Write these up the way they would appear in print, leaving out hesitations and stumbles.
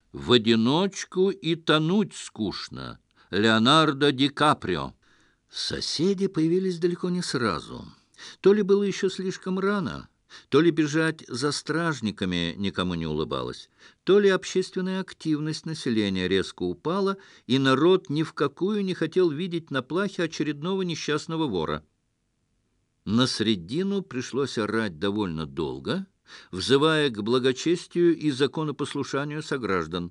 В одиночку и тонуть скучно. Леонардо Ди Каприо. Соседи появились далеко не сразу. То ли было еще слишком рано, то ли бежать за стражниками никому не улыбалось, то ли общественная активность населения резко упала, и народ ни в какую не хотел видеть на плахе очередного несчастного вора. Насреддину пришлось орать довольно долго, взывая к благочестию и законопослушанию сограждан.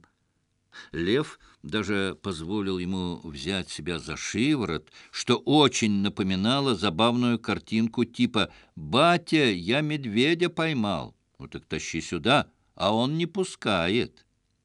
Лев даже позволил ему взять себя за шиворот, что очень напоминало забавную картинку типа «Батя, я медведя поймал». Ну так тащи сюда, а он не пускает.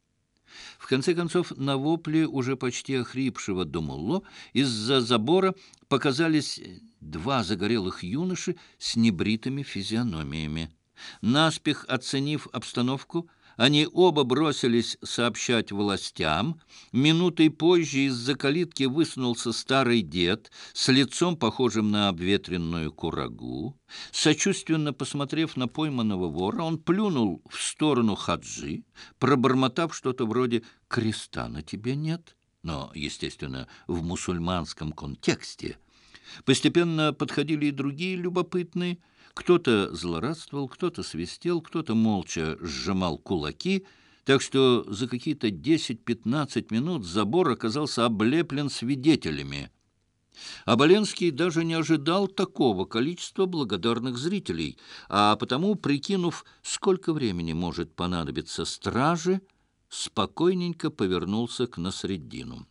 В конце концов, на вопли уже почти охрипшего Думулло из-за забора показались два загорелых юноши с небритыми физиономиями. Наспех оценив обстановку, они оба бросились сообщать властям. Минутой позже из-за калитки высунулся старый дед с лицом, похожим на обветренную курагу. Сочувственно посмотрев на пойманного вора, он плюнул в сторону Хаджи, пробормотав что-то вроде «креста на тебе нет», но, естественно, в мусульманском контексте. Постепенно подходили и другие любопытные. Кто-то злорадствовал, кто-то свистел, кто-то молча сжимал кулаки, так что за какие-то 10-15 минут забор оказался облеплен свидетелями. Оболенский даже не ожидал такого количества благодарных зрителей, а потому, прикинув, сколько времени может понадобиться страже, спокойненько повернулся к Насреддину.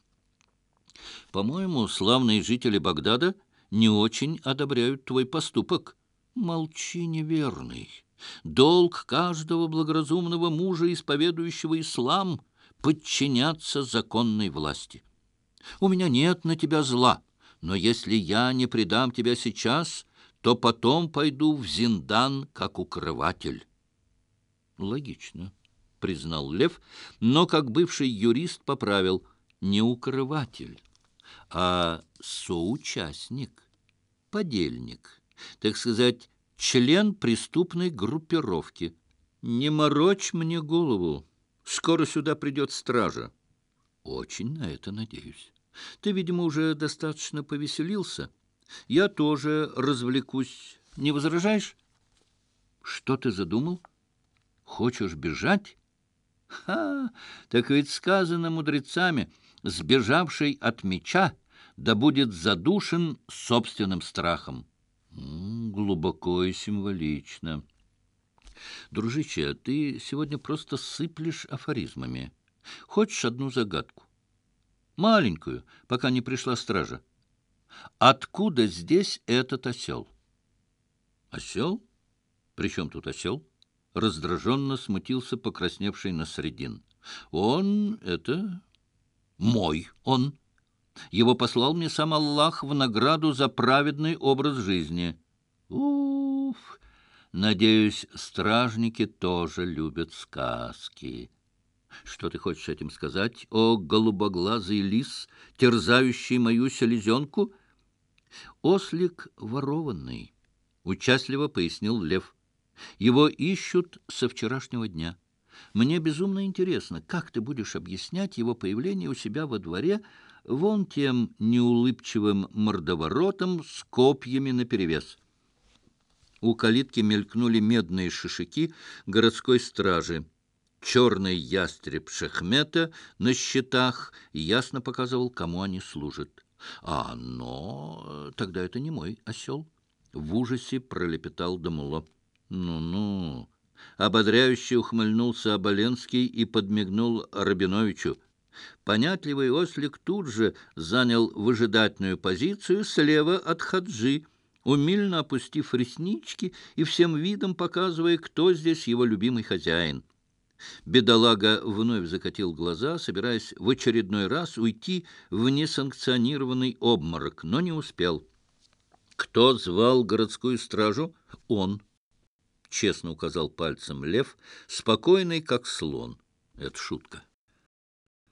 «По-моему, славные жители Багдада не очень одобряют твой поступок». «Молчи, неверный. Долг каждого благоразумного мужа, исповедующего ислам, подчиняться законной власти. У меня нет на тебя зла, но если я не предам тебя сейчас, то потом пойду в зиндан как укрыватель». «Логично», — признал Лев, но, как бывший юрист, поправил: «не укрыватель, а соучастник, подельник». Так сказать, член преступной группировки. Не морочь мне голову. Скоро сюда придет стража. Очень на это надеюсь. Ты, видимо, уже достаточно повеселился. Я тоже развлекусь. Не возражаешь? Что ты задумал? Хочешь бежать? Ха! Так ведь сказано мудрецами: сбежавший от меча да будет задушен собственным страхом. Глубоко и символично. Дружище, ты сегодня просто сыплешь афоризмами. Хочешь одну загадку? Маленькую, пока не пришла стража. Откуда здесь этот осел? Осел? При чем тут осел? Раздраженно смутился покрасневший Насреддин. Это мой он. Его послал мне сам Аллах в награду за праведный образ жизни. Уф! Надеюсь, стражники тоже любят сказки. Что ты хочешь этим сказать, о голубоглазый лис, терзающий мою селезенку? Ослик ворованный, участливо пояснил Лев. Его ищут со вчерашнего дня. Мне безумно интересно, как ты будешь объяснять его появление у себя во дворе вон тем неулыбчивым мордоворотом с копьями наперевес. У калитки мелькнули медные шишаки городской стражи. Черный ястреб Шехмета на щитах ясно показывал, кому они служат. Но тогда это не мой осел. В ужасе пролепетал Дамуло. Ну-ну. Ободряюще ухмыльнулся Оболенский и подмигнул Рабиновичу. Понятливый ослик тут же занял выжидательную позицию слева от Хаджи, умильно опустив реснички и всем видом показывая, кто здесь его любимый хозяин. Бедолага вновь закатил глаза, собираясь в очередной раз уйти в несанкционированный обморок, но не успел. «Кто звал городскую стражу?» «Он», — честно указал пальцем Лев, спокойный, как слон. Это шутка.